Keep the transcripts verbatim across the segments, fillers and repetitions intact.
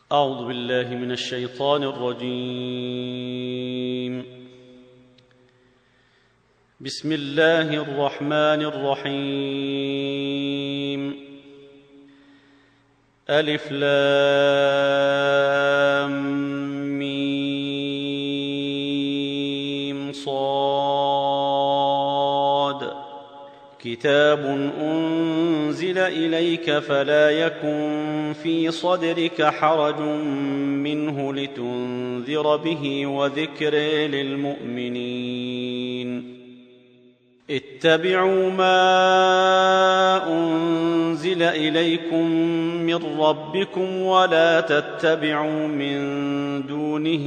أعوذ بالله من الشيطان الرجيم. بسم الله الرحمن الرحيم. ألف لام ميم صاد. كتاب أنزل إليك فلا يكن في صدرك حرج منه لتنذر به وذكر للمؤمنين. اتبعوا ما أنزل إليكم من ربكم ولا تتبعوا من دونه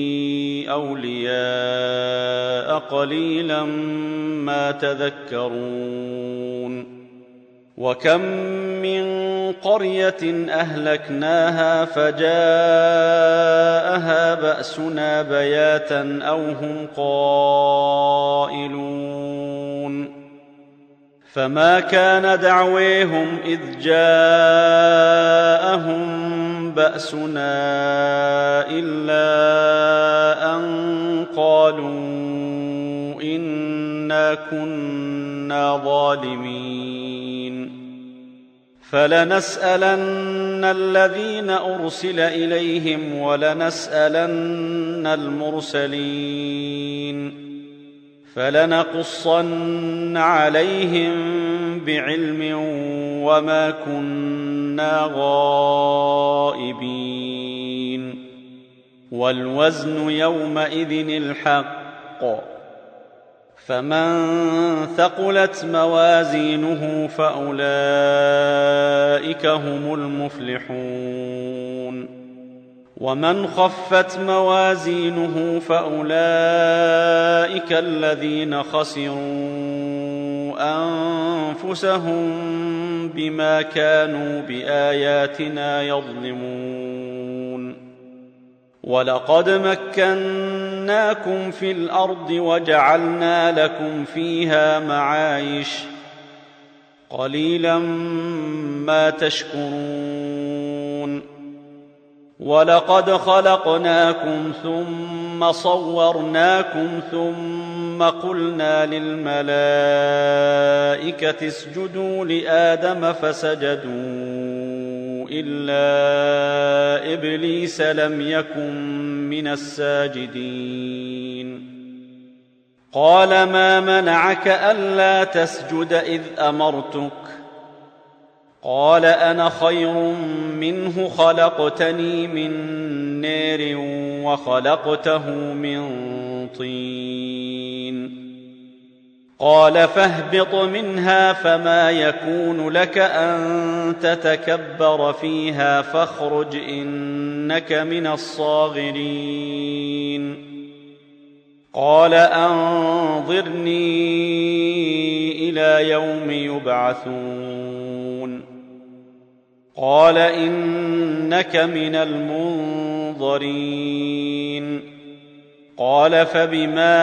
أولياء قليلا ما تذكرون. وكم من قرية أهلكناها فجاءها بأسنا بياتا أو هم قائلون. فما كان دعويهم إذ جاءهم بأسنا إلا أن قالوا إنا كنا ظالمين. فلنسألن الذين أرسل إليهم ولنسألن المرسلين. فلنقصن عليهم بعلم وما كنا غائبين. والوزن يومئذ الحق. فمن ثقلت موازينه فأولئك هم المفلحون. ومن خفت موازينه فأولئك الذين خسروا أنفسهم بما كانوا بآياتنا يظلمون. ولقد مكناكم في الأرض وجعلنا لكم فيها معايش قليلا ما تشكرون. ولقد خلقناكم ثم صورناكم ثم قلنا للملائكة اسجدوا لآدم فسجدوا إلا إبليس لم يكن من الساجدين. قال ما منعك ألا تسجد إذ أمرتك؟ قال أنا خير منه خلقتني من نار وخلقته من طين. قال فاهبط منها فما يكون لك أن تتكبر فيها فاخرج إنك من الصاغرين. قال أنظرني إلى يوم يبعثون. قال إنك من المنظرين. قال فبما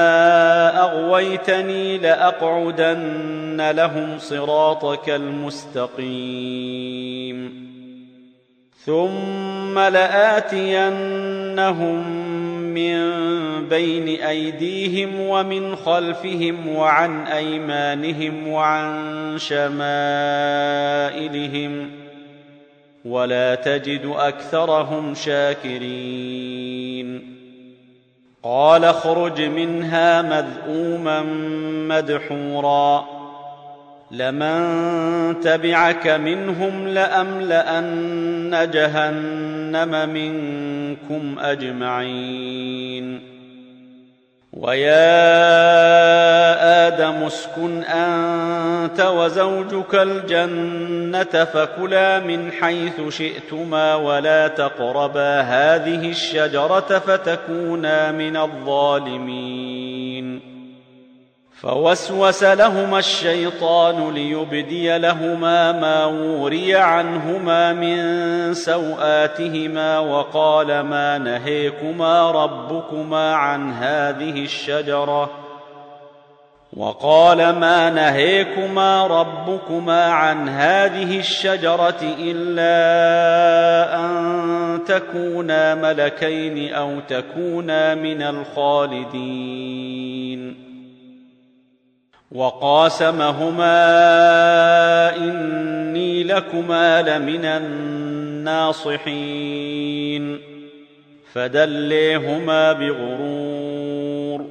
أغويتني لأقعدن لهم صراطك المستقيم ثم لآتينهم من بين أيديهم ومن خلفهم وعن أيمانهم وعن شمائلهم ولا تجد أكثرهم شاكرين. قال اخرج منها مذءوما مدحورا لمن تبعك منهم لأملأن جهنم منكم أجمعين. ويا آدم اسكن أنت وزوجك الجنة فكلا من حيث شئتما ولا تقربا هذه الشجرة فتكونا من الظالمين. فوسوس لهما الشيطان ليبدي لهما ما وري عنهما من سوآتهما وقال ما نهيكما ربكما عن هذه الشجرة وقال ما نهيكما ربكما عن هذه الشجرة إلا أن تكونا ملكين أو تكونا من الخالدين. وقاسمهما إني لكما لمن الناصحين فدليهما بغرور.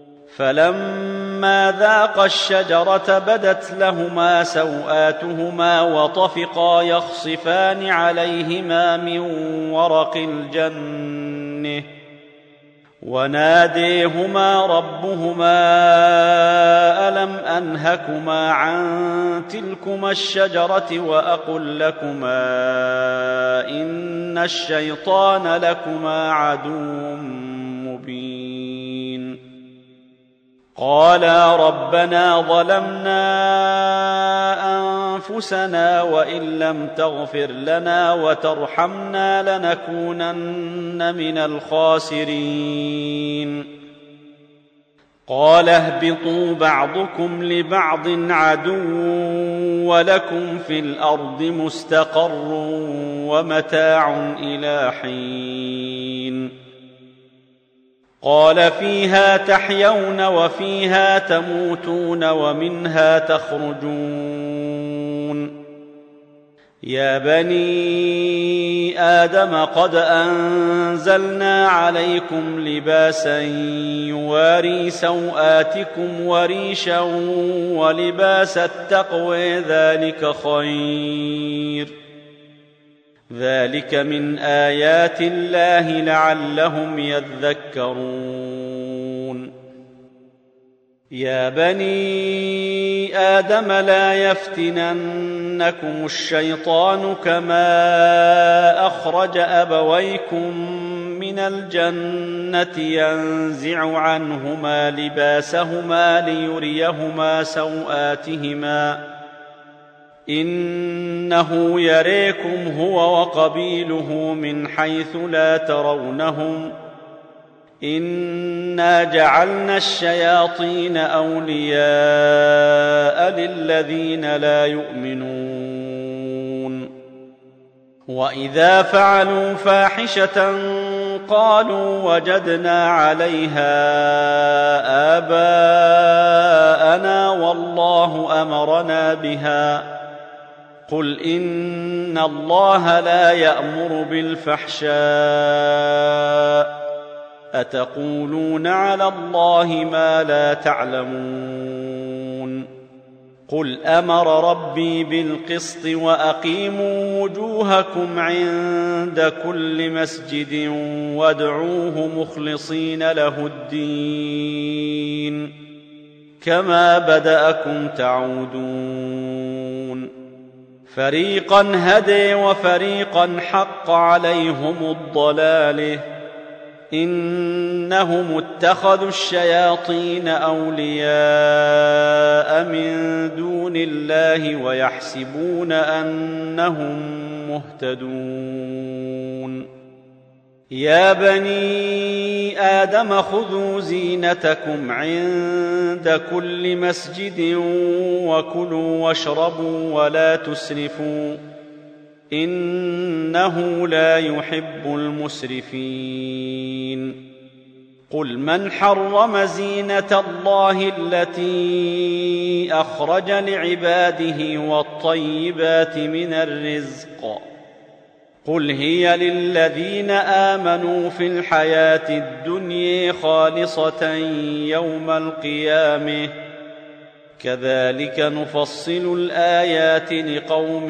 فلما ذاقا الشجرة بدت لهما سوآتهما وطفقا يخصفان عليهما من ورق الجنة وناديهما ربهما ألم أنهكما عن تلكما الشجرة وأقل لكما إن الشيطان لكما عدو مبين. قالا ربنا ظلمنا أنفسنا وإن لم تغفر لنا وترحمنا لنكونن من الخاسرين. قال اهبطوا بعضكم لبعض عدو ولكم في الأرض مستقر ومتاع إلى حين. قال فيها تحيون وفيها تموتون ومنها تخرجون. يا بني آدم قد أنزلنا عليكم لباسا يواري سوآتكم وريشا ولباس التقوى ذلك خير ذلك من آيات الله لعلهم يذكرون. يا بني آدم لا يفتننكم الشيطان كما أخرج أبويكم من الجنة ينزع عنهما لباسهما ليريهما سوآتهما إنه يريكم هو وقبيله من حيث لا ترونهم إنا جعلنا الشياطين أولياء للذين لا يؤمنون. وإذا فعلوا فاحشة قالوا وجدنا عليها آباءنا والله أمرنا بها قل إن الله لا يأمر بالفحشاء أتقولون على الله ما لا تعلمون. قل أمر ربي بالقسط وأقيموا وجوهكم عند كل مسجد وادعوه مخلصين له الدين كما بدأكم تعودون. فريقا هدي وفريقا حق عليهم الضلالة إنهم اتخذوا الشياطين أولياء من دون الله ويحسبون أنهم مهتدون. يا بني آدم خذوا زينتكم عند كل مسجد وكلوا واشربوا ولا تسرفوا إنه لا يحب المسرفين. قل من حرم زينة الله التي أخرج لعباده والطيبات من الرزق قل هي للذين آمنوا في الحياة الدنيا خالصة يوم القيامة كذلك نفصل الآيات لقوم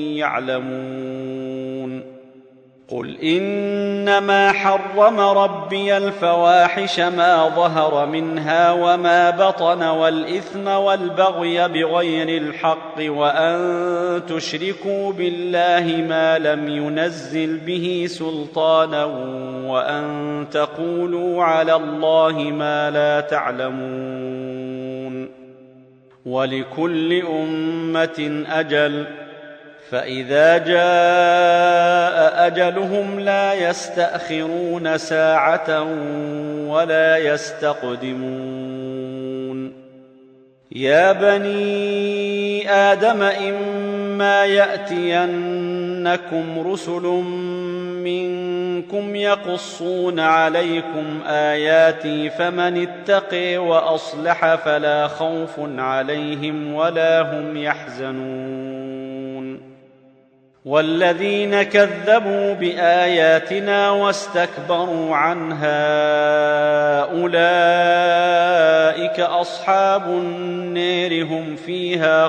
يعلمون. قل إنما حرم ربي الفواحش ما ظهر منها وما بطن والإثم والبغي بغير الحق وأن تشركوا بالله ما لم ينزل به سلطانا وأن تقولوا على الله ما لا تعلمون. ولكل أمة أجل فإذا جاء أجلهم لا يستأخرون ساعة ولا يستقدمون. يا بني آدم إما يأتينكم رسل منكم منكم يقصون عليكم آياتي فمن اتقي وأصلح فلا خوف عليهم ولا هم يحزنون والذين كذبوا بآياتنا واستكبروا عنها أولئك أصحاب النار هم فيها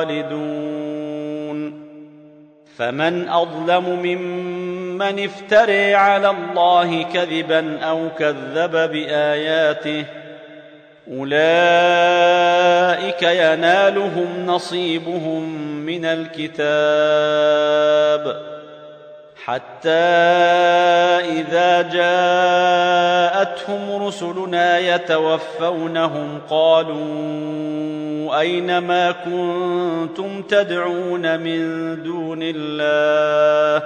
خالدون فمن أظلم ممن افترى على الله كذبا أو كذب بآياته أولئك ينالهم نصيبهم من الكتاب حتى إذا جاءتهم رسلنا يتوفونهم قالوا أين ما كنتم تدعون من دون الله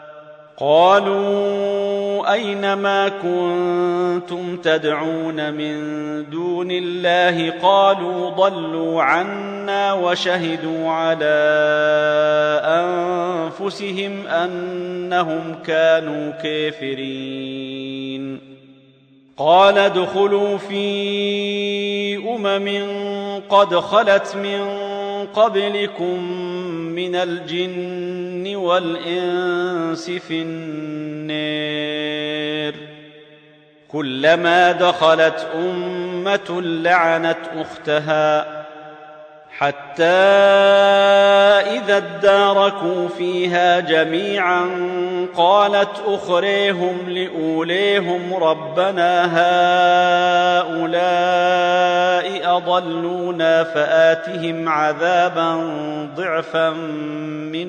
قالوا أين ما كنتم تدعون من دون الله قالوا ضلوا عنا وشهدوا على أنفسهم أنهم كانوا كافرين قال ادخلوا في أمم قد خلت من قبلكم من الجن والإنس في النار كلما دخلت أمة لعنت أختها حتى إذا اداركوا فيها جميعا قالت أخريهم لأوليهم ربنا هؤلاء أضلونا فآتهم عذابا ضعفا من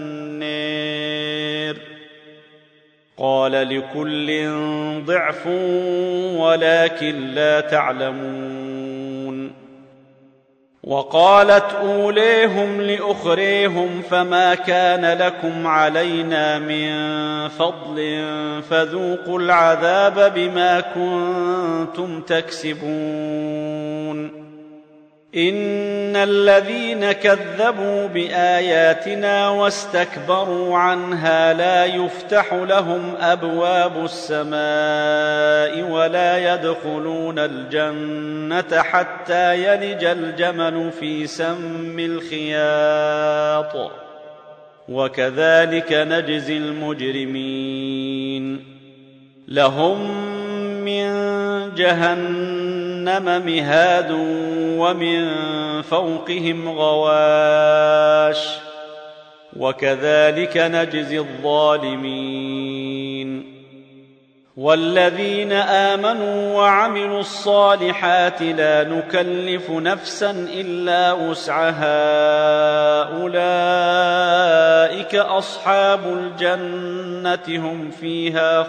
النار قال لكل ضعف ولكن لا تعلمون وقالت أوليهم لأخريهم فما كان لكم علينا من فضل فذوقوا العذاب بما كنتم تكسبون إن الذين كذبوا بآياتنا واستكبروا عنها لا يفتح لهم أبواب السماء ولا يدخلون الجنة حتى يلج الجمل في سم الخياط وكذلك نجزي المجرمين لهم من جهنم مهاد ومن فوقهم غواش وكذلك نجزي الظالمين والذين آمنوا وعملوا الصالحات لا نكلف نفسا إلا وسعها أولئك أصحاب الجنة هم فيها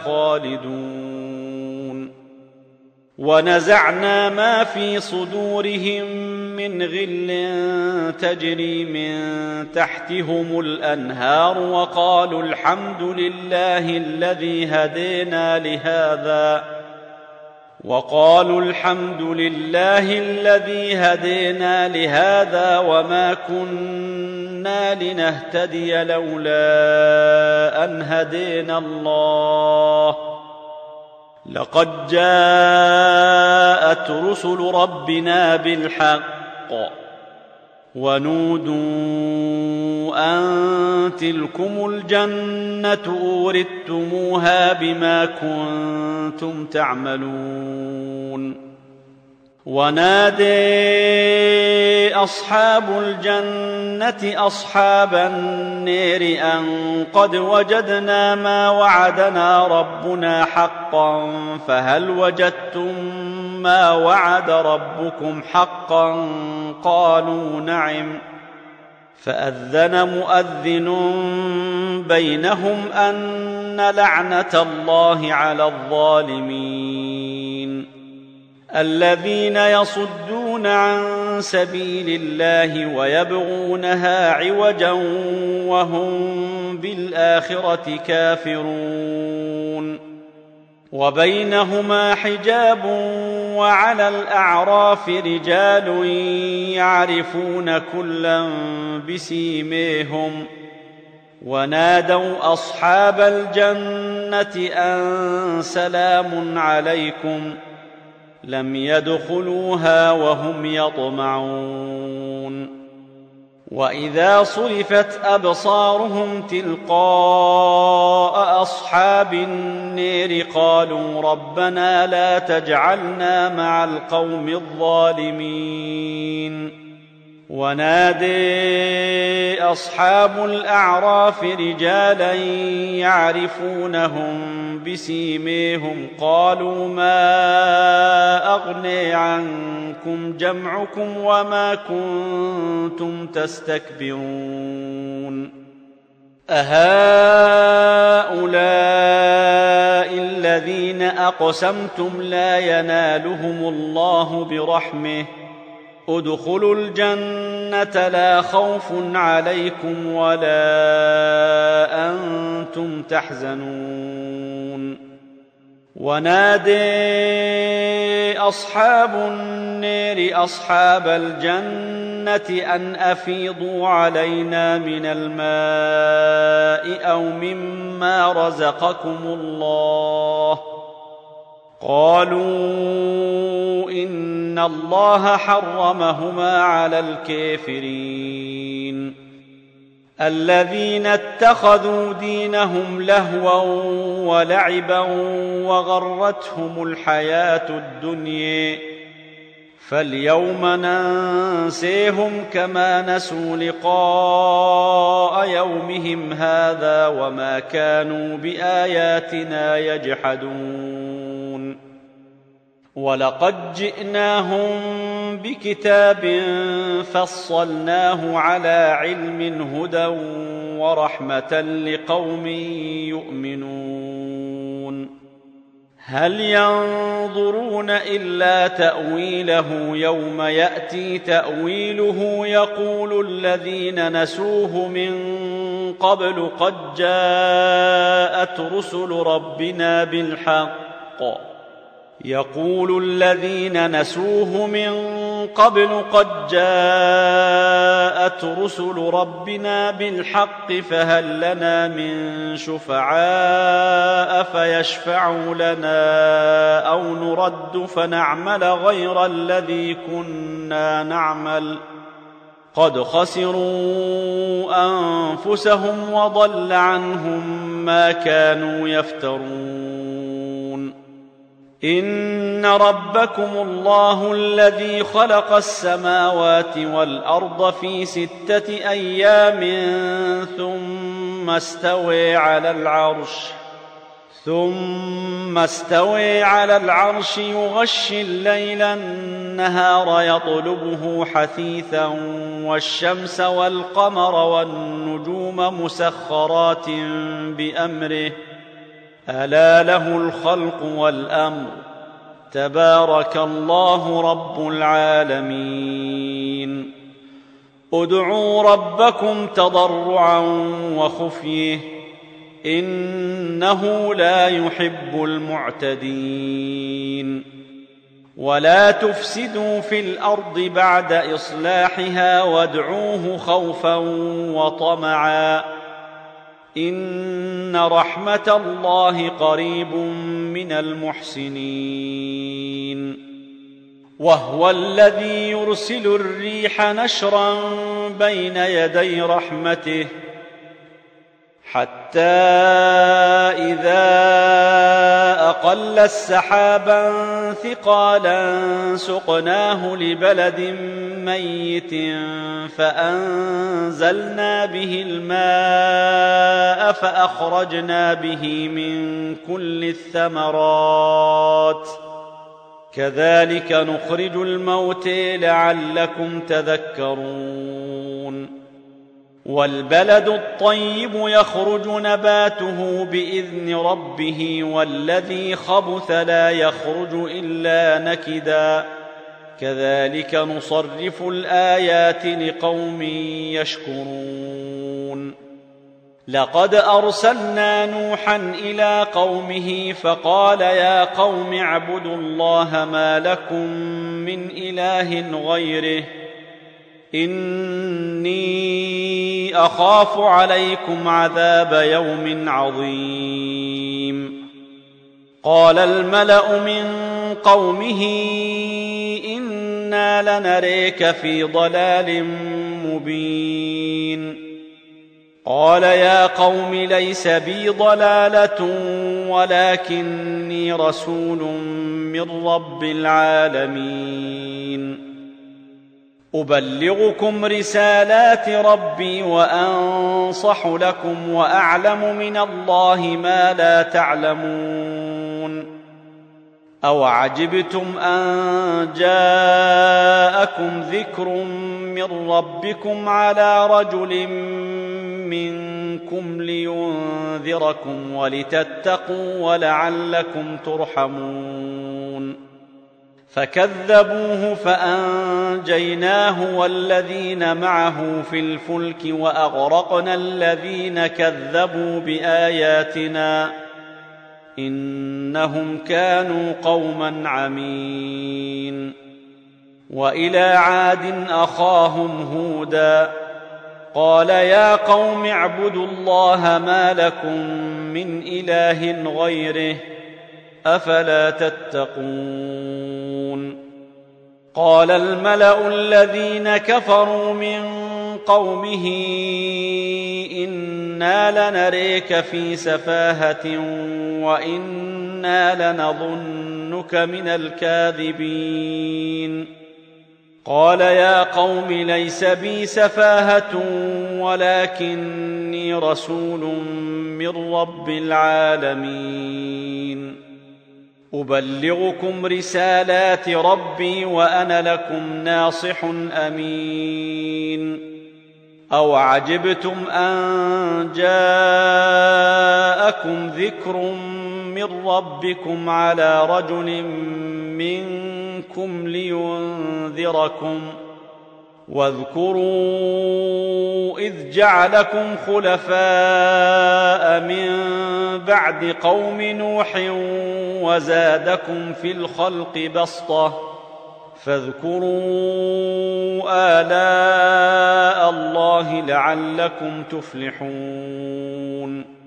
خالدون ونزعنا ما في صدورهم من غل تجري من تحتهم الأنهار وقالوا الحمد لله الذي هدينا لهذا وقالوا الحمد لله الذي هدينا لهذا وما كنا لنهتدي لولا أن هدينا الله لقد جاءت رسل ربنا بالحق ونودوا أن تلكم الجنة أورثتموها بما كنتم تعملون ونادي أصحاب الجنة أصحاب النار أن قد وجدنا ما وعدنا ربنا حقا فهل وجدتم ما وعد ربكم حقا قالوا نعم فأذن مؤذن بينهم أن لعنة الله على الظالمين الذين يصدون عن سبيل الله ويبغونها عوجا وهم بالآخرة كافرون وبينهما حجاب وعلى الأعراف رجال يعرفون كلا بسيميهم ونادوا أصحاب الجنة أن سلام عليكم لم يدخلوها وهم يطمعون. وإذا صرفت أبصارهم تلقاء أصحاب النير قالوا ربنا لا تجعلنا مع القوم الظالمين. ونادي أصحاب الأعراف رجالا يعرفونهم بسيميهم قالوا ما أغني عنكم جمعكم وما كنتم تستكبرون أهؤلاء الذين أقسمتم لا ينالهم الله برحمه ادخلوا الجنة لا خوف عليكم ولا أنتم تحزنون. ونادي أصحاب النير أصحاب الجنة أن أفيضوا علينا من الماء أو مما رزقكم الله قالوا إن الله حرمهما على الكافرين الذين اتخذوا دينهم لهوا ولعبا وغرتهم الحياة الدنيا فاليوم ننسيهم كما نسوا لقاء يومهم هذا وما كانوا بآياتنا يجحدون. ولقد جئناهم بكتاب فصلناه على علم هدى ورحمة لقوم يؤمنون. هل ينظرون إلا تأويله يوم يأتي تأويله يقول الذين نسوه من قبل قد جاءت رسل ربنا بالحق يقول الذين نسوه من قبل قد جاءت رسل ربنا بالحق فهل لنا من شفعاء فيشفعوا لنا أو نرد فنعمل غير الذي كنا نعمل قد خسروا أنفسهم وضل عنهم ما كانوا يفترون. إن ربكم الله الذي خلق السماوات والأرض في ستة أيام ثم استوى على العرش ثم استوى على العرش يغشي الليل النهار يطلبه حثيثا والشمس والقمر والنجوم مسخرات بأمره ألا له الخلق والأمر تبارك الله رب العالمين. ادعوا ربكم تضرعا وخفيه إنه لا يحب المعتدين. ولا تفسدوا في الأرض بعد إصلاحها وادعوه خوفا وطمعا إن رحمة الله قريب من المحسنين. وهو الذي يرسل الريح نشرا بين يدي رحمته حتى إذا أقل سحابا ثقالا سقناه لبلد ميت فأنزلنا به الماء فأخرجنا به من كل الثمرات كذلك نخرج الموتى لعلكم تذكرون. والبلد الطيب يخرج نباته بإذن ربه والذي خبث لا يخرج إلا نكدا كذلك نصرف الآيات لقوم يشكرون. لقد أرسلنا نوحا إلى قومه فقال يا قوم اعبدوا الله ما لكم من إله غيره إني أخاف عليكم عذاب يوم عظيم. قال الملأ من قومه إنا لنريك في ضلال مبين قال يا قوم ليس بي ضلالة ولكني رسول من رب العالمين أبلغكم رسالات ربي وأنصح لكم وأعلم من الله ما لا تعلمون أوعجبتم أن جاءكم ذكر من ربكم على رجل منكم لينذركم ولتتقوا ولعلكم ترحمون فكذبوه فأنجيناه والذين معه في الفلك وأغرقنا الذين كذبوا بآياتنا إنهم كانوا قوما عمين وإلى عاد أخاهم هودا قال يا قوم اعبدوا الله ما لكم من إله غيره أفلا تتقون قال الملأ الذين كفروا من قومه إنا لنريك في سفاهة وإنا لنظنك من الكاذبين قال يا قوم ليس بي سفاهة ولكني رسول من رب العالمين أبلغكم رسالات ربي وأنا لكم ناصح أمين أوعجبتم أن جاءكم ذكر من ربكم على رجل منكم لينذركم واذكروا إذ جعلكم خلفاء من بعد قوم نوح وزادكم في الخلق بسطة فاذكروا آلاء الله لعلكم تفلحون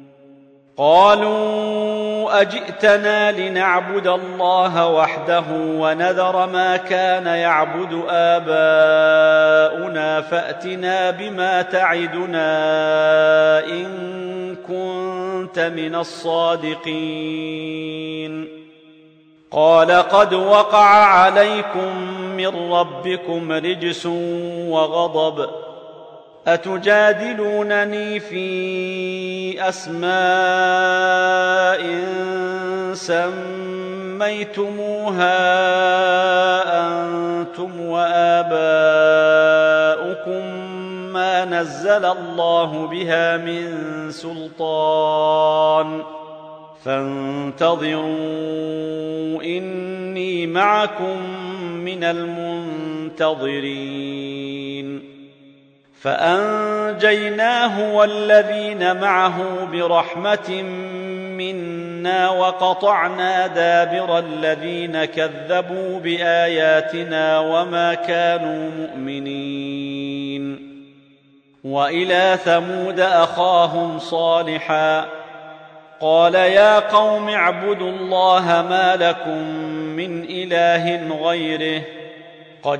قالوا أجئتنا لنعبد الله وحده ونذر ما كان يعبد آباؤنا فأتنا بما تعدنا إن كنت من الصادقين قال قد وقع عليكم من ربكم رجس وغضب أتجادلونني في أسماء سميتموها أنتم وآباؤكم ما نزل الله بها من سلطان فانتظروا إني معكم من المنتظرين فأنجيناه والذين معه برحمة منا وقطعنا دابر الذين كذبوا بآياتنا وما كانوا مؤمنين وإلى ثمود أخاهم صالحا قال يا قوم اعبدوا الله ما لكم من إله غيره قد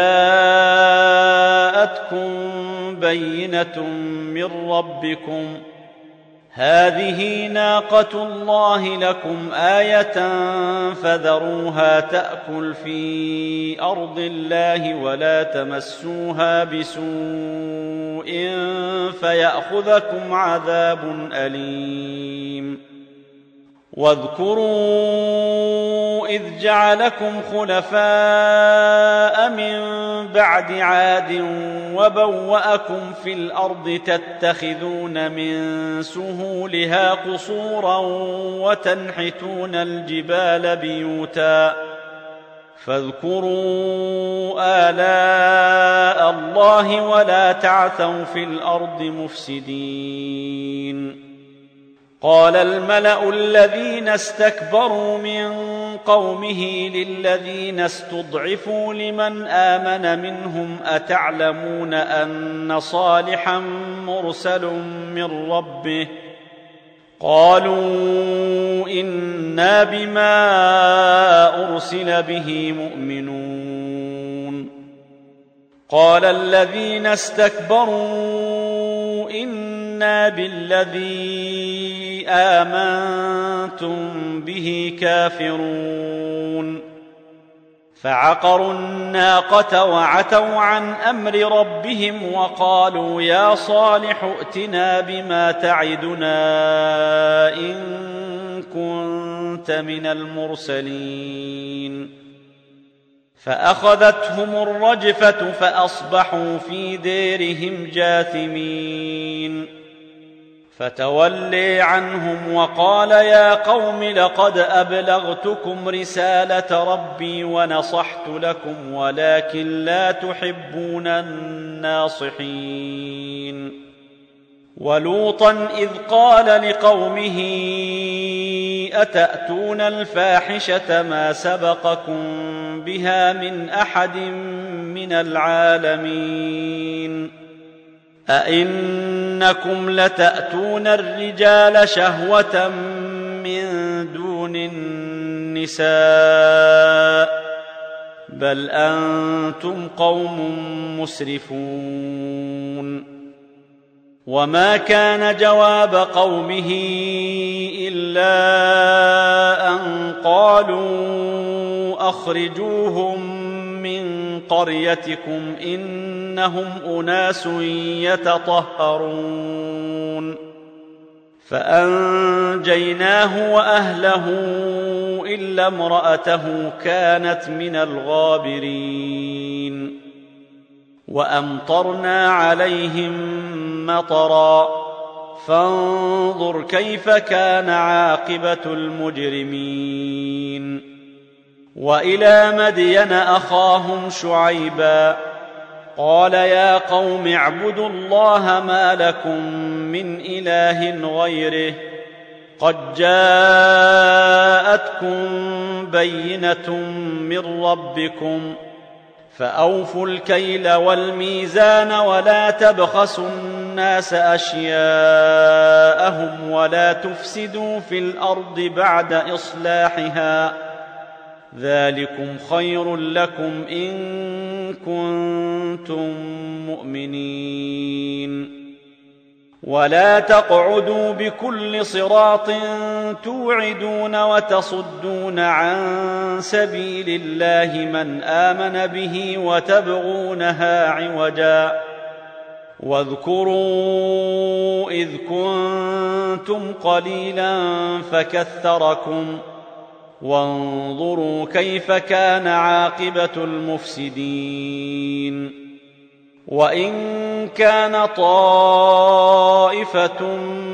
جاءتكم بينة من ربكم هذه ناقة الله لكم آية فذروها تأكل في أرض الله ولا تمسوها بسوء فيأخذكم عذاب أليم واذكروا إذ جعلكم خلفاء من بعد عاد وبوأكم في الأرض تتخذون من سهولها قصورا وتنحتون الجبال بيوتا فاذكروا آلاء الله ولا تعثوا في الأرض مفسدين قال الملأ الذين استكبروا من قومه للذين استضعفوا لمن آمن منهم أتعلمون أن صالحا مرسل من ربه قالوا إن إنا بما أرسل به مؤمنون. قال الذين استكبروا إنا بالذي آمنتم به كافرون. فعقروا الناقة وعتوا عن أمر ربهم وقالوا يا صالح ائتنا بما تعدنا إن كنت من المرسلين. فأخذتهم الرجفة فأصبحوا في ديرهم جاثمين. فتولي عنهم وقال يا قوم لقد أبلغتكم رسالة ربي ونصحت لكم ولكن لا تحبون الناصحين. ولوطا إذ قال لقومه أتأتون الفاحشة ما سبقكم بها من أحد من العالمين. أئنكم لتأتون الرجال شهوة من دون النساء بل أنتم قوم مسرفون. وما كان جواب قومه إلا أن قالوا أخرجوهم من قريتكم إنهم أناس يتطهرون. فأنجيناه وأهله إلا امرأته كانت من الغابرين. وأمطرنا عليهم مطرا فانظر كيف كان عاقبة المجرمين. وإلى مدين أخاهم شعيبا قال يا قوم اعبدوا الله ما لكم من إله غيره قد جاءتكم بينة من ربكم فأوفوا الكيل والميزان ولا تبخسوا الناس أشياءهم ولا تفسدوا في الأرض بعد إصلاحها ذلكم خير لكم إن كنتم مؤمنين. ولا تقعدوا بكل صراط توعدون وتصدون عن سبيل الله من آمن به وتبغونها عوجا واذكروا إذ كنتم قليلا فكثركم وانظروا كيف كان عاقبة المفسدين. وإن كان طائفة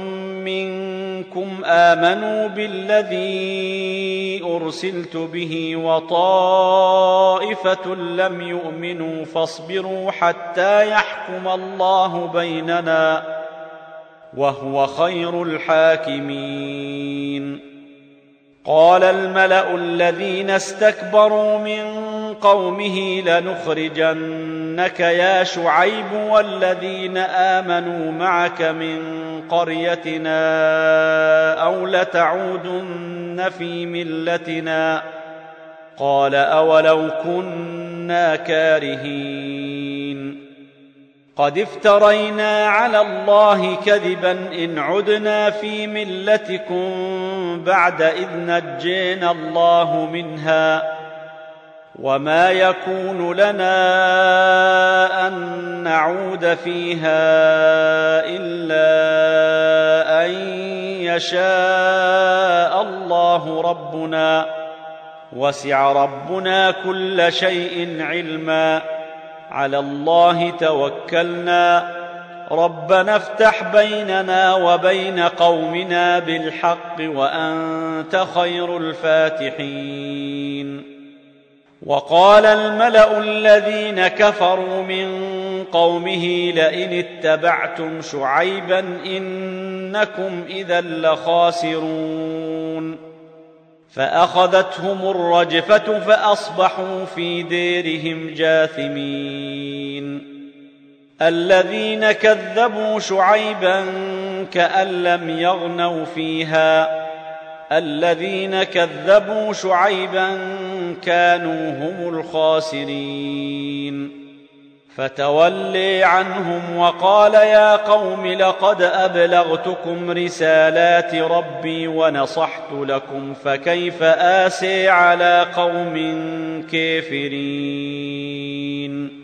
منكم آمنوا بالذي أرسلت به وطائفة لم يؤمنوا فاصبروا حتى يحكم الله بيننا وهو خير الحاكمين. قال الملأ الذين استكبروا من قومه لنخرجنك يا شعيب والذين آمنوا معك من قريتنا أو لتعودن في ملتنا قال أولو كنا كارهين. قد افترينا على الله كذبا إن عدنا في ملتكم بعد إذ نجينا الله منها وما يكون لنا أن نعود فيها إلا أن يشاء الله ربنا وسع ربنا كل شيء علما على الله توكلنا ربنا افتح بيننا وبين قومنا بالحق وأنت خير الفاتحين. وقال الملأ الذين كفروا من قومه لئن اتبعتم شعيبا إنكم إذا لخاسرون. فأخذتهم الرجفة فأصبحوا في ديرهم جاثمين. الذين كذبوا شعيبا كأن لم يغنوا فيها الذين كذبوا شعيبا كانوا هم الخاسرين فتولي عنهم وقال يا قوم لقد أبلغتكم رسالات ربي ونصحت لكم فكيف آسي على قوم كافرين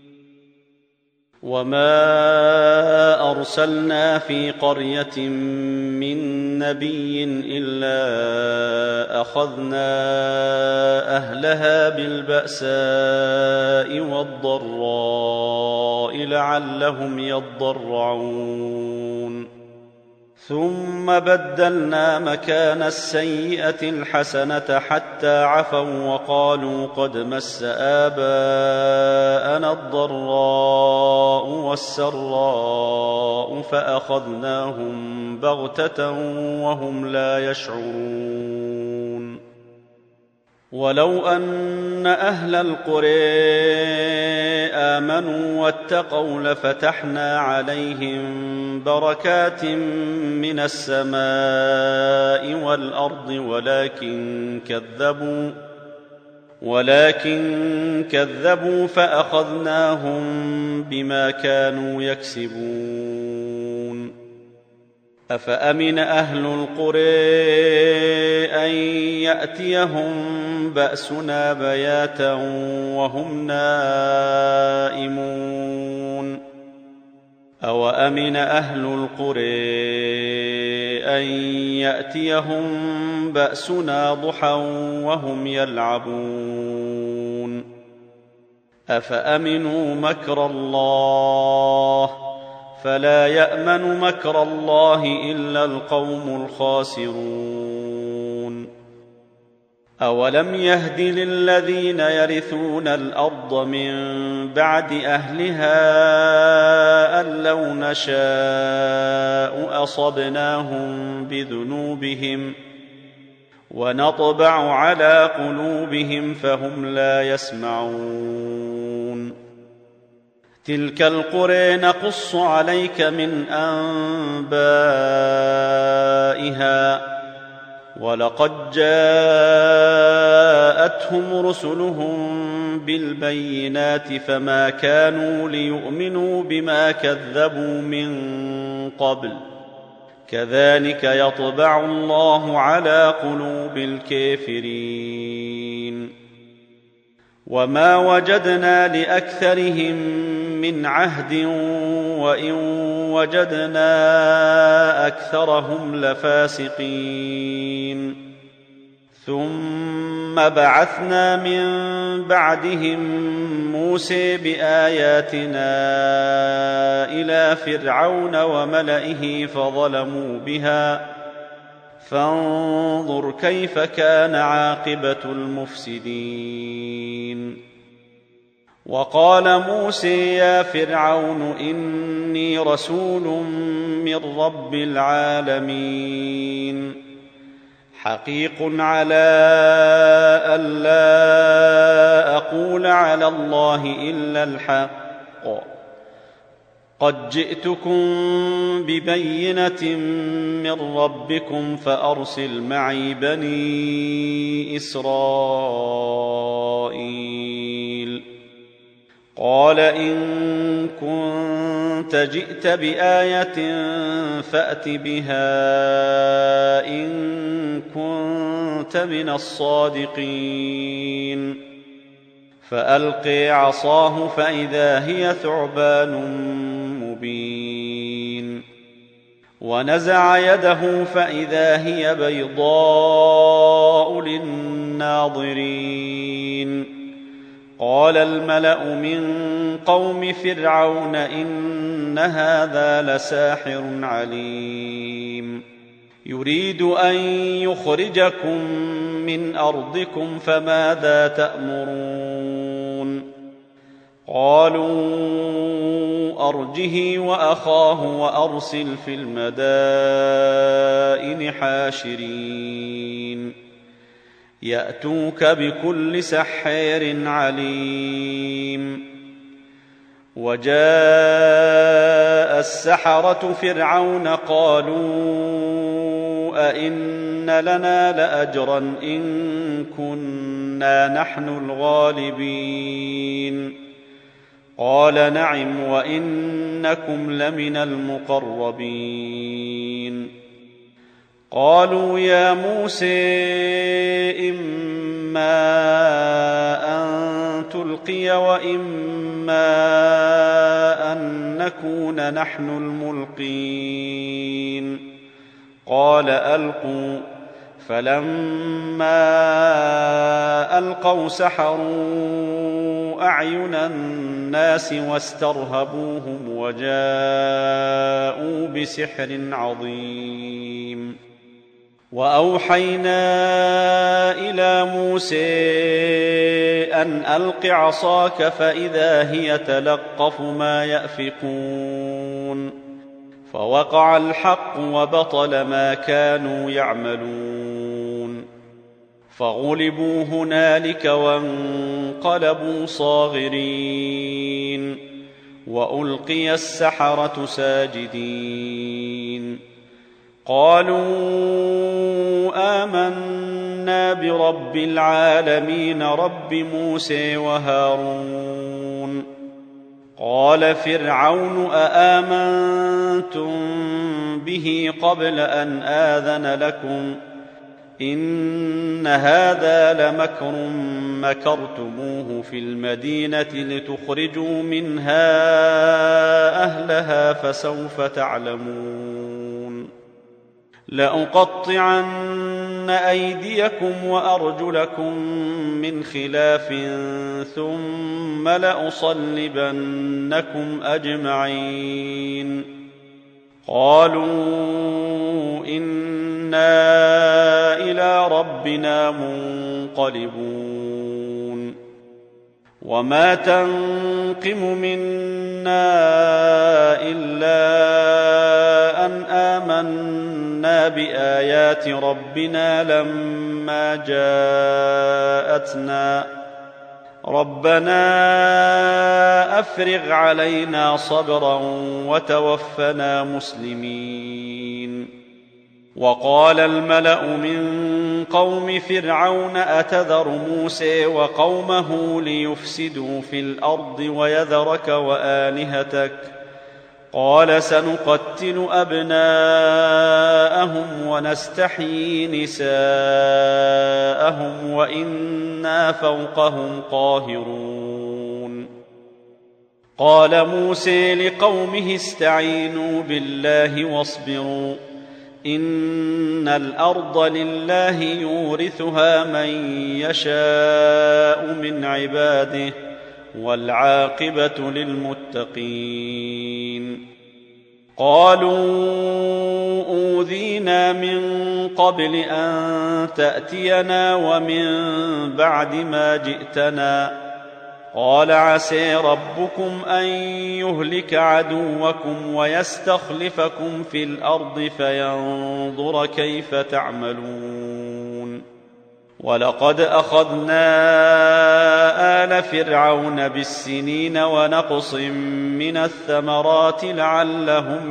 وما أرسلنا في قرية من نبي إلا أخذنا أهلها بالبأساء والضراء لعلهم يضرعون ثم بدلنا مكان السيئة الحسنة حتى عفوا وقالوا قد مس آباءنا الضراء والسراء فأخذناهم بغتة وهم لا يشعرون ولو أن أهل القرى آمنوا واتقوا لفتحنا عليهم بركات من السماء والأرض ولكن كذبوا ولكن كذبوا فأخذناهم بما كانوا يكسبون أفأمن أهل القرى أن يأتيهم بأسنا بياتا وهم نائمون أو أمن أهل القرى أن يأتيهم بأسنا ضحى وهم يلعبون أفأمنوا مكر الله فلا يأمن مكر الله إلا القوم الخاسرون أولم يهد للذين يرثون الأرض من بعد أهلها أن لو نشاء أصبناهم بذنوبهم ونطبع على قلوبهم فهم لا يسمعون تلك القرى نقص عليك من أنبائها ولقد جاءتهم رسلهم بالبينات فما كانوا ليؤمنوا بما كذبوا من قبل كذلك يطبع الله على قلوب الكافرين وما وجدنا لأكثرهم من عهد وإن وجدنا أكثرهم لفاسقين ثم بعثنا من بعدهم موسى بآياتنا إلى فرعون وملئه فظلموا بها فانظر كيف كان عاقبة المفسدين وقال موسى يا فرعون إني رسول من رب العالمين حقيق على ألا أقول على الله إلا الحق قد جئتكم ببينة من ربكم فأرسل معي بني إسرائيل قال إن كنت جئت بآية فأت بها إن كنت من الصادقين فألقي عصاه فإذا هي ثعبان مبين ونزع يده فإذا هي بيضاء للناظرين قال الملأ من قوم فرعون إن هذا لساحر عليم يريد أن يخرجكم من أرضكم فماذا تأمرون قالوا أرجه وأخاه وأرسل في المدائن حاشرين يأتوك بكل سحار عليم وجاء السحرة فرعون قالوا أئن لنا لأجرا إن كنا نحن الغالبين قال نعم وإنكم لمن المقربين قالوا يا موسى إما أن تلقي وإما أن نكون نحن الملقين قال ألقوا فلما ألقوا سحروا أعين الناس واسترهبوهم وجاءوا بسحر عظيم وأوحينا إلى موسى أن ألق عصاك فإذا هي تلقف ما يأفكون فوقع الحق وبطل ما كانوا يعملون فغلبوا هنالك وانقلبوا صاغرين وألقي السحرة ساجدين قالوا آمنا برب العالمين رب موسى وهارون قال فرعون أآمنتم به قبل أن آذن لكم إن هذا لمكر مكرتموه في المدينة لتخرجوا منها أهلها فسوف تعلمون لأقطعن أيديكم وأرجلكم من خلاف ثم لأصلبنكم أجمعين قالوا إنا إلى ربنا منقلبون وما تنقم منا إلا أن آمنا بآيات ربنا لما جاءتنا ربنا أفرغ علينا صبرا وتوفنا مسلمين وقال الملأ من قوم فرعون أتذر موسى وقومه ليفسدوا في الأرض ويذرك وآلهتك قال سنقتل أبناءهم ونستحيي نساءهم وإنا فوقهم قاهرون قال موسى لقومه استعينوا بالله واصبروا إن الأرض لله يورثها من يشاء من عباده والعاقبة للمتقين قالوا أوذينا من قبل أن تأتينا ومن بعد ما جئتنا قال عسى ربكم أن يهلك عدوكم ويستخلفكم في الأرض فينظر كيف تعملون ولقد أخذنا آل فرعون بالسنين ونقص من الثمرات لعلهم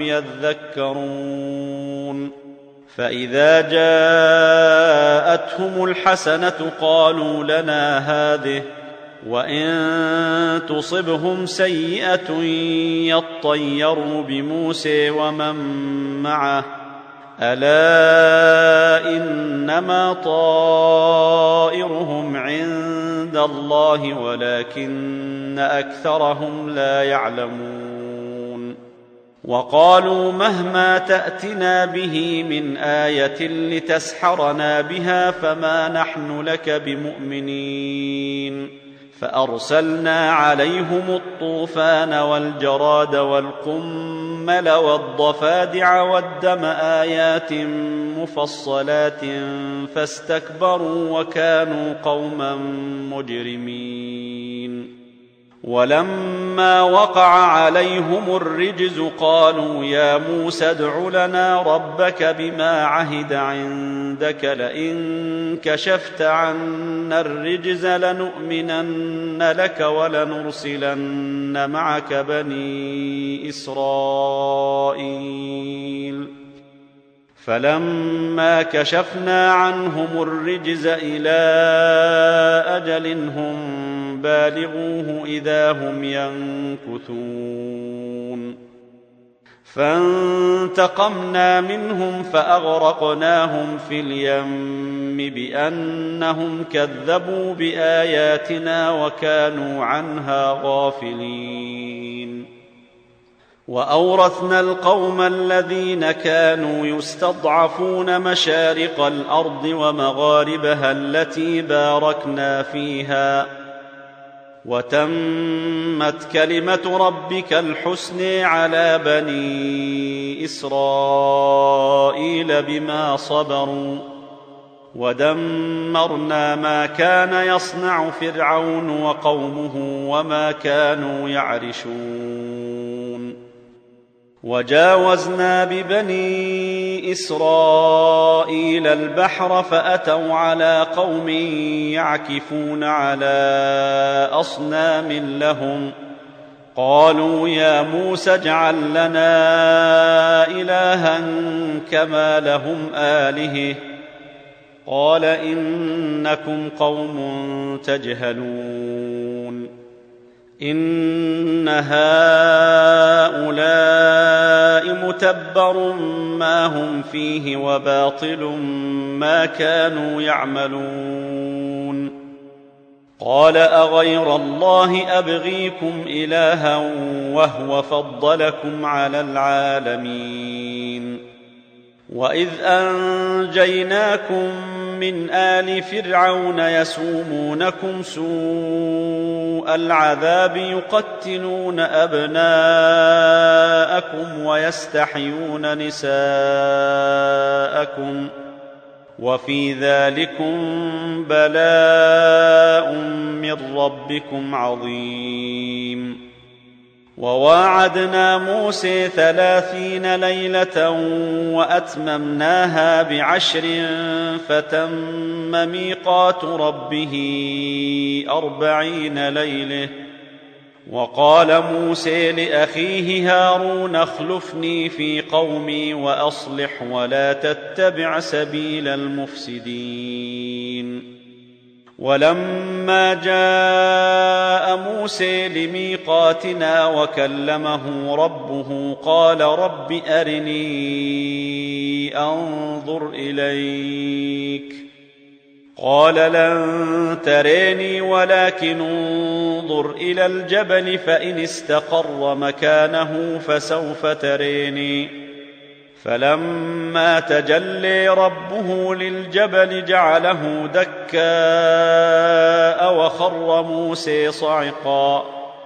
يذكرون فإذا جاءتهم الحسنة قالوا لنا هذه وإن تصبهم سيئة يطيروا بموسى ومن معه ألا إنما طائرهم عند الله ولكن أكثرهم لا يعلمون وقالوا مهما تأتنا به من آية لتسحرنا بها فما نحن لك بمؤمنين فأرسلنا عليهم الطوفان والجراد والقمل والضفادع والدم آيات مفصلات فاستكبروا وكانوا قوما مجرمين ولما وقع عليهم الرجز قالوا يا موسى ادع لنا ربك بما عهد عندك لئن كشفت عنا الرجز لنؤمنن لك ولنرسلن معك بني إسرائيل فلما كشفنا عنهم الرجز إلى أجل هم بالغوه إذا هم ينكثون فانتقمنا منهم فأغرقناهم في اليم بأنهم كذبوا بآياتنا وكانوا عنها غافلين وأورثنا القوم الذين كانوا يستضعفون مشارق الأرض ومغاربها التي باركنا فيها وتمت كلمة ربك الحسنى على بني إسرائيل بما صبروا ودمرنا ما كان يصنع فرعون وقومه وما كانوا يعرشون وجاوزنا ببني إسرائيل البحر فأتوا على قوم يعكفون على أصنام لهم قالوا يا موسى اجعل لنا إلها كما لهم آلهة قال إنكم قوم تجهلون إن هؤلاء متبر ما هم فيه وباطل ما كانوا يعملون قال أغير الله أبغيكم إلها وهو فضلكم على العالمين وإذ أنجيناكم من آل فرعون يسومونكم سوء العذاب يقتلون أبناءكم ويستحيون نساءكم وفي ذلكم بلاء من ربكم عظيم وواعدنا موسى ثلاثين ليلة وأتممناها بعشر فتم ميقات ربه أربعين ليلة وقال موسى لأخيه هارون اخلفني في قومي وأصلح ولا تتبع سبيل المفسدين ولما جاء موسى لميقاتنا وكلمه ربه قال رب أرني أنظر إليك قال لن تريني ولكن انظر إلى الجبل فإن استقر مكانه فسوف تريني فلما تجلى ربه للجبل جعله دكاء وخر موسى صعقا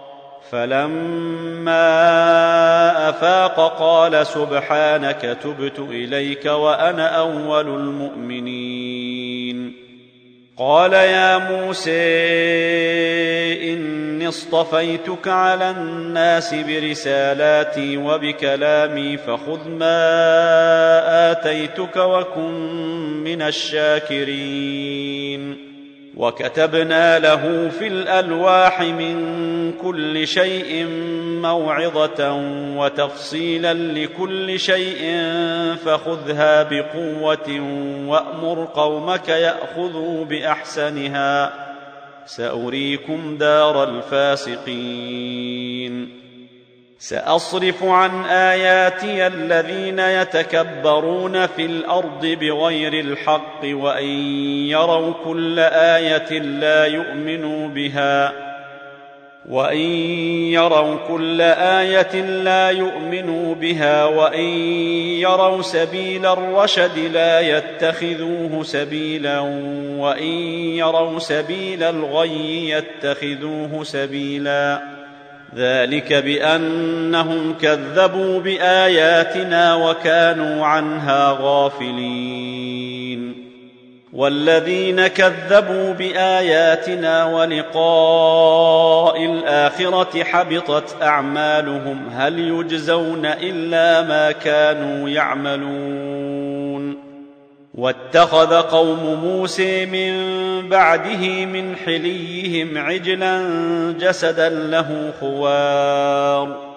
فلما أفاق قال سبحانك تبت إليك وأنا أول المؤمنين قال يا موسى إني اصطفيتك على الناس برسالاتي وبكلامي فخذ ما آتيتك وكن من الشاكرين وكتبنا له في الألواح من كل شيء موعظة وتفصيلا لكل شيء فخذها بقوة وأمر قومك يأخذوا بأحسنها سأريكم دار الفاسقين سأصرف عن آياتي الذين يتكبرون في الأرض بغير الحق وإن يروا كل آية لا يؤمنوا بها وإن يروا كل آية لا يؤمنوا بها وإن يروا سبيل الرشد لا يتخذوه سبيلا وإن يروا سبيل الغي يتخذوه سبيلا ذلك بأنهم كذبوا بآياتنا وكانوا عنها غافلين والذين كذبوا بآياتنا ولقاء الآخرة حبطت أعمالهم هل يجزون إلا ما كانوا يعملون واتخذ قوم موسى من بعده من حليهم عجلا جسدا له خوار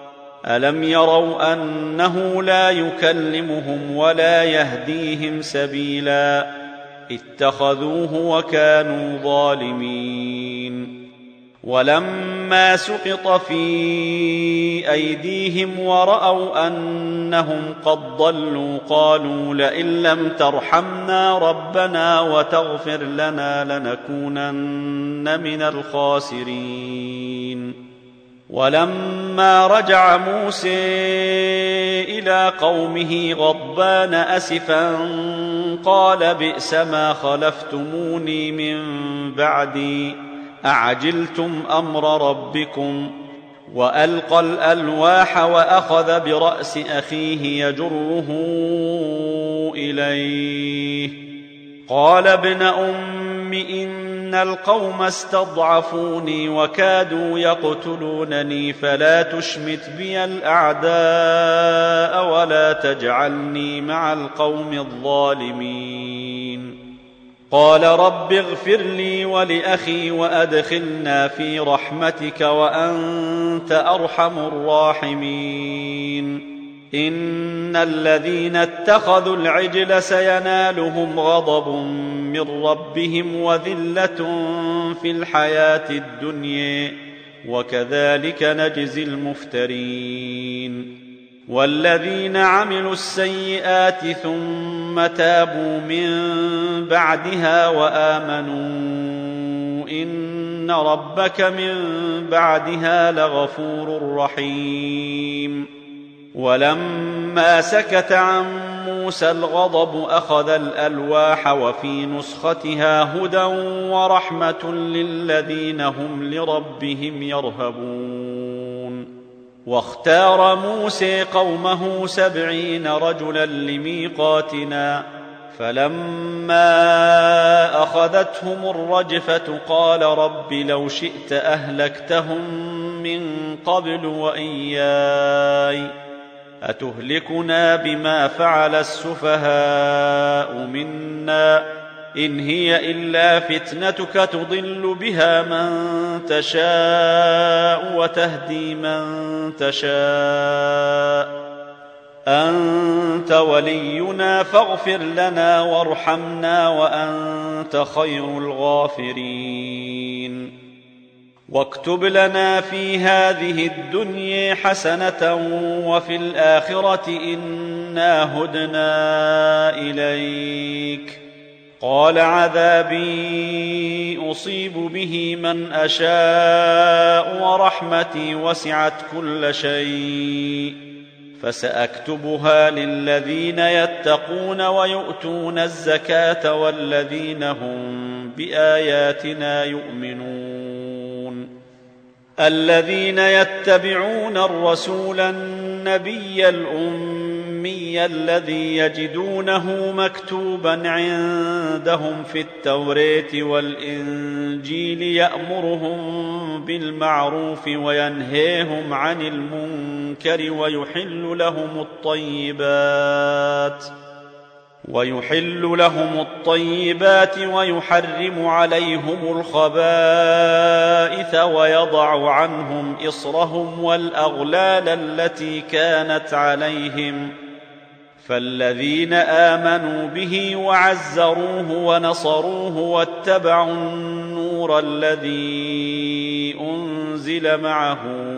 ألم يروا أنه لا يكلمهم ولا يهديهم سبيلا اتخذوه وكانوا ظالمين ولما سقط في أيديهم ورأوا أنهم قد ضلوا قالوا لئن لم ترحمنا ربنا وتغفر لنا لنكونن من الخاسرين ولما رجع موسى إلى قومه غضبان أسفا قال بئس ما خلفتموني من بعدي أعجلتم أمر ربكم وألقى الألواح وأخذ برأس أخيه يجره إليه قال ابن أم إن القوم استضعفوني وكادوا يقتلونني فلا تشمت بي الأعداء ولا تجعلني مع القوم الظالمين قال رب اغفر لي ولأخي وأدخلنا في رحمتك وأنت أرحم الراحمين إن الذين اتخذوا العجل سينالهم غضب من ربهم وذلة في الحياة الدنيا وكذلك نجزي المفترين والذين عملوا السيئات ثم تابوا من بعدها وآمنوا إن ربك من بعدها لغفور رحيم ولما سكت عن موسى الغضب أخذ الألواح وفي نسختها هدى ورحمة للذين هم لربهم يرهبون واختار موسى قومه سبعين رجلا لميقاتنا فلما أخذتهم الرجفة قال رب لو شئت أهلكتهم من قبل وإياي أتهلكنا بما فعل السفهاء منا إن هي إلا فتنتك تضل بها من تشاء وتهدي من تشاء أنت ولينا فاغفر لنا وارحمنا وأنت خير الغافرين واكتب لنا في هذه الدنيا حسنة وفي الآخرة إنا هدنا إليك قال عذابي أصيب به من أشاء ورحمتي وسعت كل شيء فسأكتبها للذين يتقون ويؤتون الزكاة والذين هم بآياتنا يؤمنون الذين يتبعون الرسول النبي الأمي الذي يجدونه مكتوبا عندهم في التوراة والإنجيل يأمرهم بالمعروف وينهيهم عن المنكر ويحل لهم الطيبات ويحل لهم الطيبات ويحرم عليهم الخبائث ويضع عنهم إصرهم والأغلال التي كانت عليهم فالذين آمنوا به وعزروه ونصروه واتبعوا النور الذي أنزل معه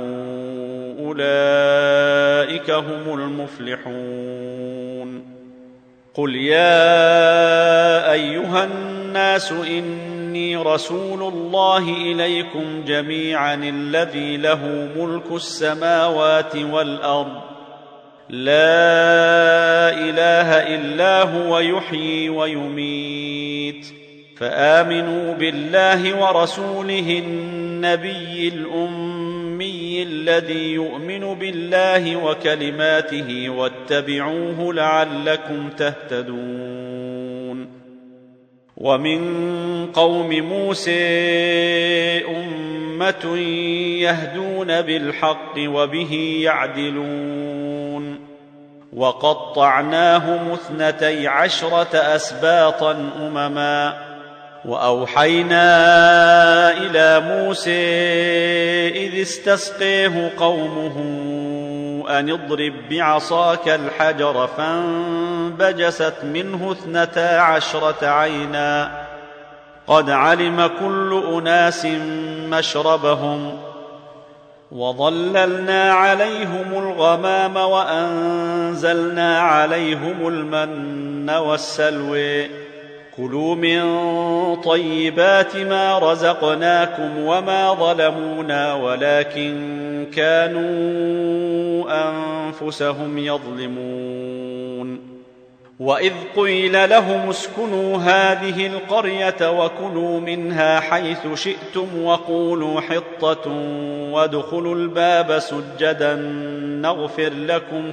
أولئك هم المفلحون قل يا أيها الناس إني رسول الله إليكم جميعا الذي له ملك السماوات والأرض لا إله إلا هو يحيي ويميت فآمنوا بالله ورسوله النبي الأمي الذي يؤمن بالله وكلماته واتبعوه لعلكم تهتدون ومن قوم موسى أمة يهدون بالحق وبه يعدلون وقطعناهم اثنتي عشرة أسباطا أمما وأوحينا إلى موسى إذ استسقيه قومه أن اضرب بعصاك الحجر فانبجست منه اثنتا عشرة عينا قد علم كل أناس مشربهم وظللنا عليهم الغمام وأنزلنا عليهم المن والسلوى كلوا من طيبات ما رزقناكم وما ظلمونا ولكن كانوا أنفسهم يظلمون وإذ قيل لهم اسكنوا هذه القرية وكلوا منها حيث شئتم وقولوا حطة وادخلوا الباب سجدا نغفر لكم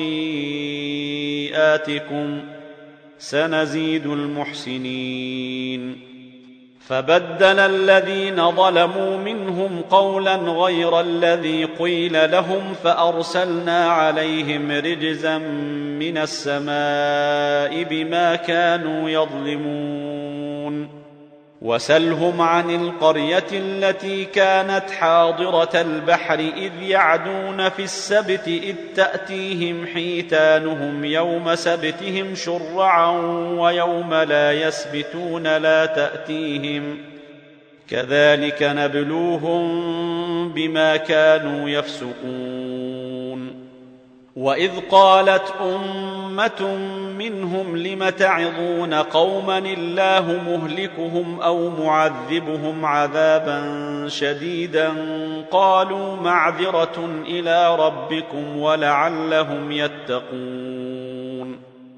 خطيئاتكم سنزيد المحسنين فبدل الذين ظلموا منهم قولا غير الذي قيل لهم فأرسلنا عليهم رجزا من السماء بما كانوا يظلمون وسلهم عن القرية التي كانت حاضرة البحر إذ يعدون في السبت إذ تأتيهم حيتانهم يوم سبتهم شرعا ويوم لا يسبتون لا تأتيهم كذلك نبلوهم بما كانوا يفسقون وإذ قالت أمة منهم لم تعظون قوما الله مهلكهم أو معذبهم عذابا شديدا قالوا معذرة إلى ربكم ولعلهم يتقون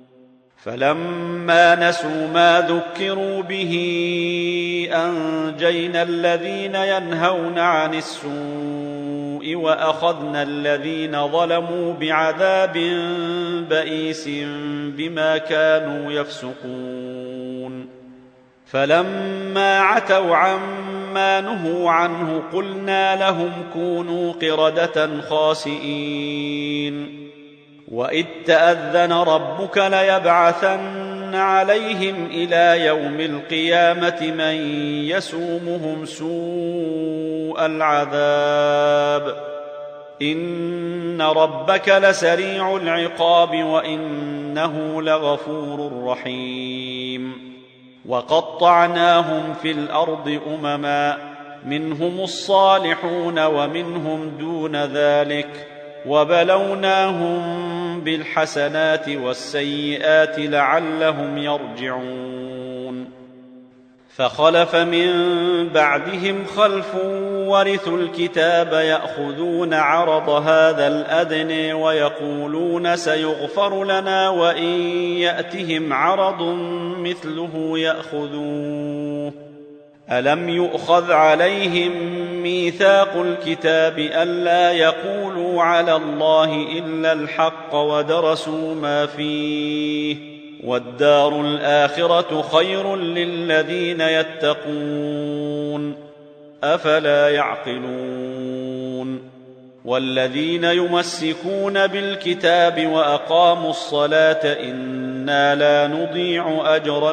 فلما نسوا ما ذكروا به أنجينا الذين ينهون عن السوء وأخذنا الذين ظلموا بعذاب بئيس بما كانوا يفسقون فلما عتوا عما نهوا عنه قلنا لهم كونوا قردة خاسئين وإذ تأذن ربك ليبعثن عليهم إلى يوم القيامة من يسومهم سوء العذاب إن ربك لسريع العقاب وإنه لغفور رحيم وقطعناهم في الأرض أمما منهم الصالحون ومنهم دون ذلك وبلوناهم بالحسنات والسيئات لعلهم يرجعون فخلف من بعدهم خلف ورثوا الكتاب يأخذون عرض هذا الأدنى ويقولون سيغفر لنا وإن يأتهم عرض مثله يأخذوه ألم يؤخذ عليهم ميثاق الكتاب ألا يقولوا على الله إلا الحق ودرسوا ما فيه والدار الآخرة خير للذين يتقون أفلا يعقلون والذين يمسكون بالكتاب وأقاموا الصلاة إنا لا نضيع أجر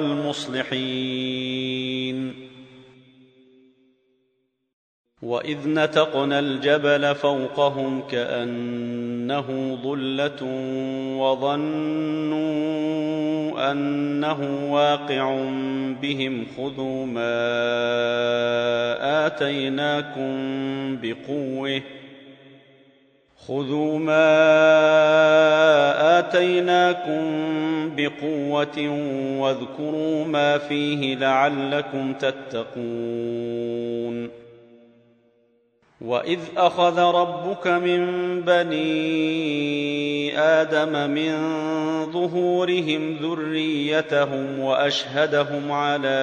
المصلحين وإذ نتقنا الجبل فوقهم كأنه ظلة وظنوا أنه واقع بهم خذوا ما آتيناكم بقوة خذوا ما آتيناكم بقوة واذكروا ما فيه لعلكم تتقون وإذ أخذ ربك من بني آدم من ظهورهم ذريتهم وأشهدهم على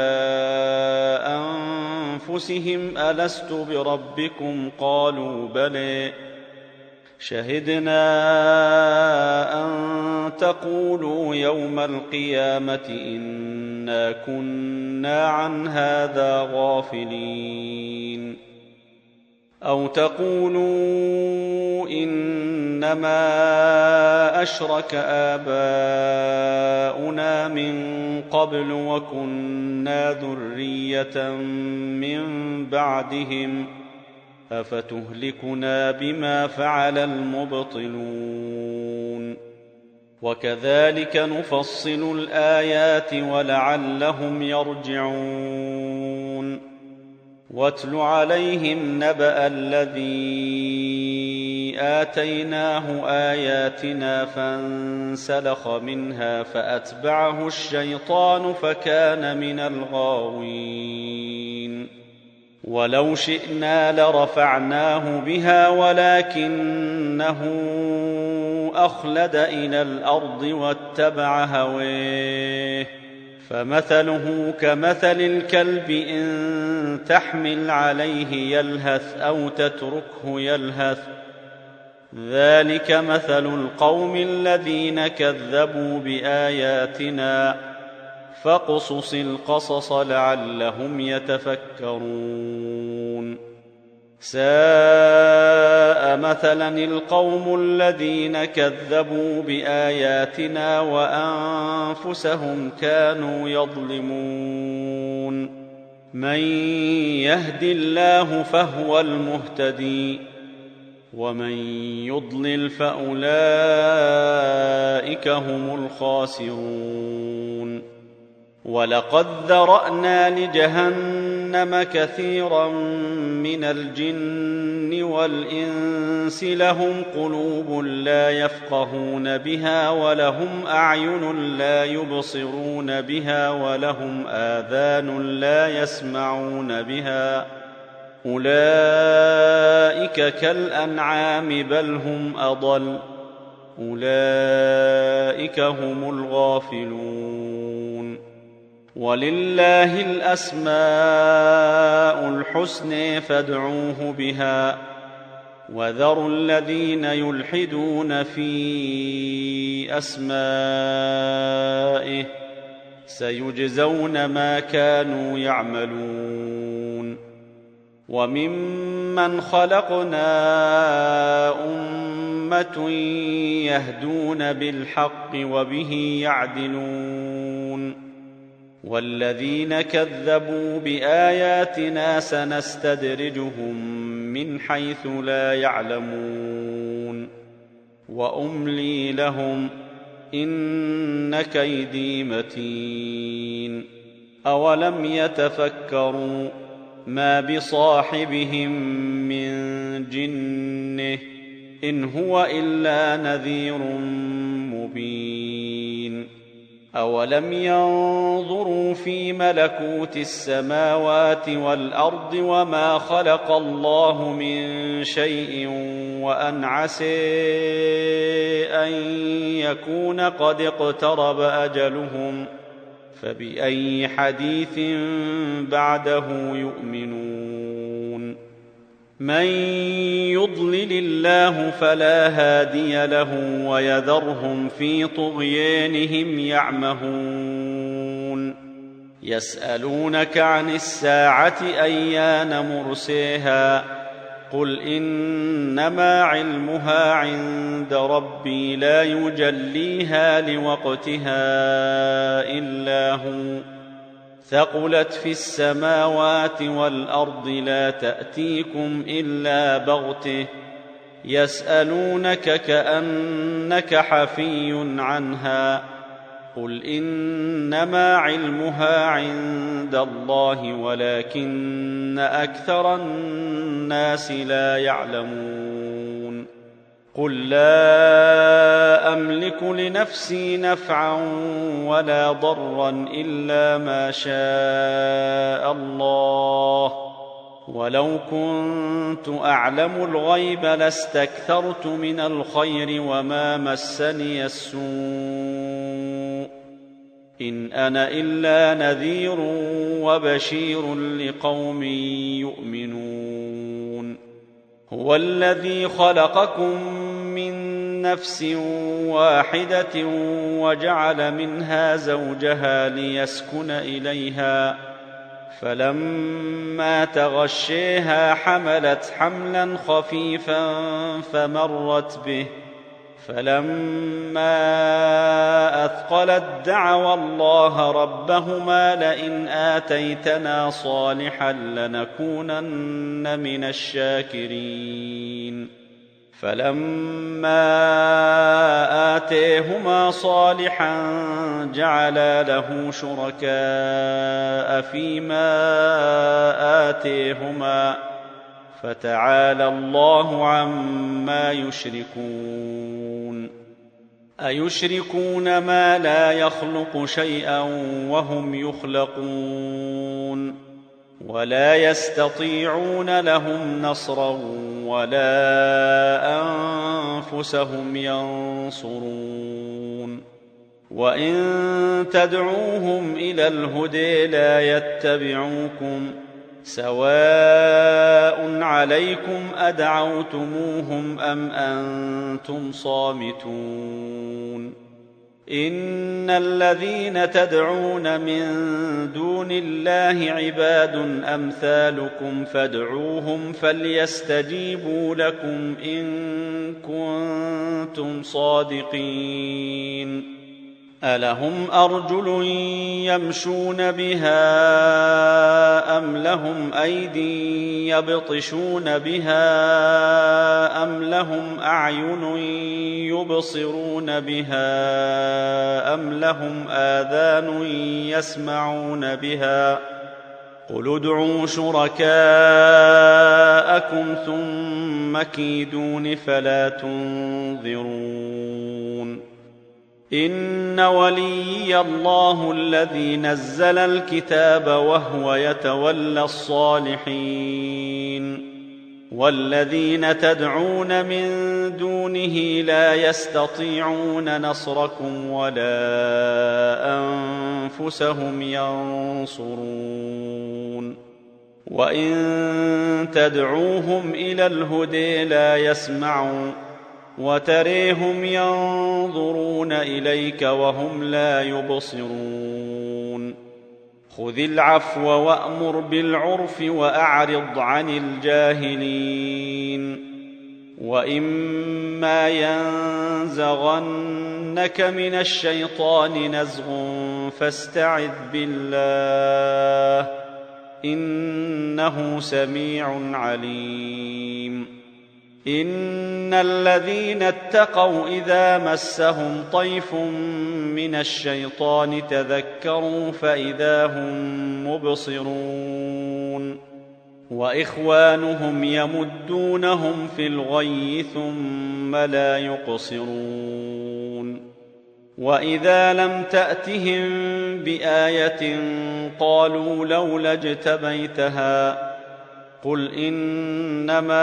أنفسهم ألست بربكم قالوا بلى شهدنا أن تقولوا يوم القيامة إنا كنا عن هذا غافلين أو تقولوا إنما أشرك آباؤنا من قبل وكنا ذرية من بعدهم أفتهلكنا بما فعل المبطلون وكذلك نفصل الآيات ولعلهم يرجعون واتل عليهم نبأ الذي آتيناه آياتنا فانسلخ منها فأتبعه الشيطان فكان من الغاوين ولو شئنا لرفعناه بها ولكنه أخلد إلى الأرض واتبع هويه فمثله كمثل الكلب إن تحمل عليه يلهث أو تتركه يلهث ذلك مثل القوم الذين كذبوا بآياتنا فاقصص القصص لعلهم يتفكرون ساء مثلا القوم الذين كذبوا بآياتنا وأنفسهم كانوا يظلمون من يهد الله فهو المهتدي ومن يضلل فأولئك هم الخاسرون ولقد ذرأنا لجهنم كثيرا من الجن والإنس لهم قلوب لا يفقهون بها ولهم أعين لا يبصرون بها ولهم آذان لا يسمعون بها أولئك كالأنعام بل هم أضل أولئك هم الغافلون ولله الأسماء الحسنى فادعوه بها وذروا الذين يلحدون في أسمائه سيجزون ما كانوا يعملون وممن خلقنا أمة يهدون بالحق وبه يعدلون والذين كذبوا بآياتنا سنستدرجهم من حيث لا يعلمون وأملي لهم إن كيدي متين أولم يتفكروا ما بصاحبهم من جنة إن هو إلا نذير مبين أولم ينظروا في ملكوت السماوات والأرض وما خلق الله من شيء وأن عسى أن يكون قد اقترب أجلهم فبأي حديث بعده يؤمنون من يضلل الله فلا هادي له ويذرهم في طغيانهم يعمهون يسألونك عن الساعة أيان مرساها قل إنما علمها عند ربي لا يجليها لوقتها إلا هو ثقلت في السماوات والأرض لا تأتيكم إلا بغته يسألونك كأنك حفي عنها قل إنما علمها عند الله ولكن أكثر الناس لا يعلمون قل لا أملك لنفسي نفعا ولا ضرا إلا ما شاء الله ولو كنت أعلم الغيب لاستكثرت من الخير وما مسني السوء إن أنا إلا نذير وبشير لقوم يؤمنون هو الذي خلقكم من نفس واحدة وجعل منها زوجها ليسكن إليها فلما تغشيها حملت حملا خفيفا فمرت به فلما أثقلت دعوا الله ربهما لئن آتيتنا صالحا لنكونن من الشاكرين فلما آتيهما صالحا جعلا له شركاء فيما آتيهما فتعالى الله عما يشركون أيشركون ما لا يخلق شيئا وهم يخلقون ولا يستطيعون لهم نصرا ولا أنفسهم ينصرون وإن تدعوهم إلى الهدى لا يتبعوكم سواء عليكم أدعوتموهم أم أنتم صامتون إن الذين تدعون من دون الله عباد أمثالكم فادعوهم فليستجيبوا لكم إن كنتم صادقين ألهم أرجل يمشون بها أم لهم أيدي يبطشون بها أم لهم أعين يبصرون بها أم لهم آذان يسمعون بها قل ادعوا شركاءكم ثم كيدون فلا تنظرون إن وليي الله الذي نزل الكتاب وهو يتولى الصالحين والذين تدعون من دونه لا يستطيعون نصركم ولا أنفسهم ينصرون وإن تدعوهم إلى الهدى لا يسمعون وتريهم ينظرون إليك وهم لا يبصرون خذ العفو وأمر بالعرف وأعرض عن الجاهلين وإما ينزغنك من الشيطان نزغ فاستعذ بالله إنه سميع عليم إن الذين اتقوا إذا مسهم طيف من الشيطان تذكروا فإذا هم مبصرون وإخوانهم يمدونهم في الغي ثم لا يقصرون وإذا لم تأتهم بآية قالوا لولا اجتبيتها قل إنما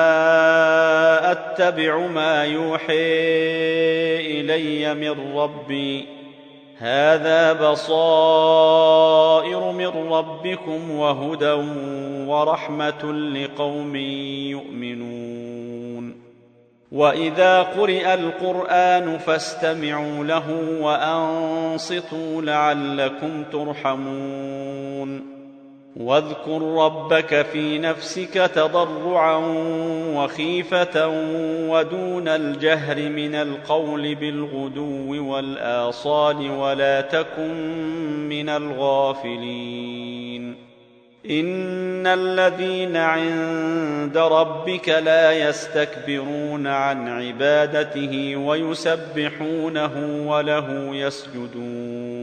أتبع ما يوحي إلي من ربي هذا بصائر من ربكم وهدى ورحمة لقوم يؤمنون وإذا قرئ القرآن فاستمعوا له وأنصتوا لعلكم ترحمون واذكر ربك في نفسك تضرعا وخيفة ودون الجهر من القول بالغدو والآصال ولا تكن من الغافلين إن الذين عند ربك لا يستكبرون عن عبادته ويسبحونه وله يسجدون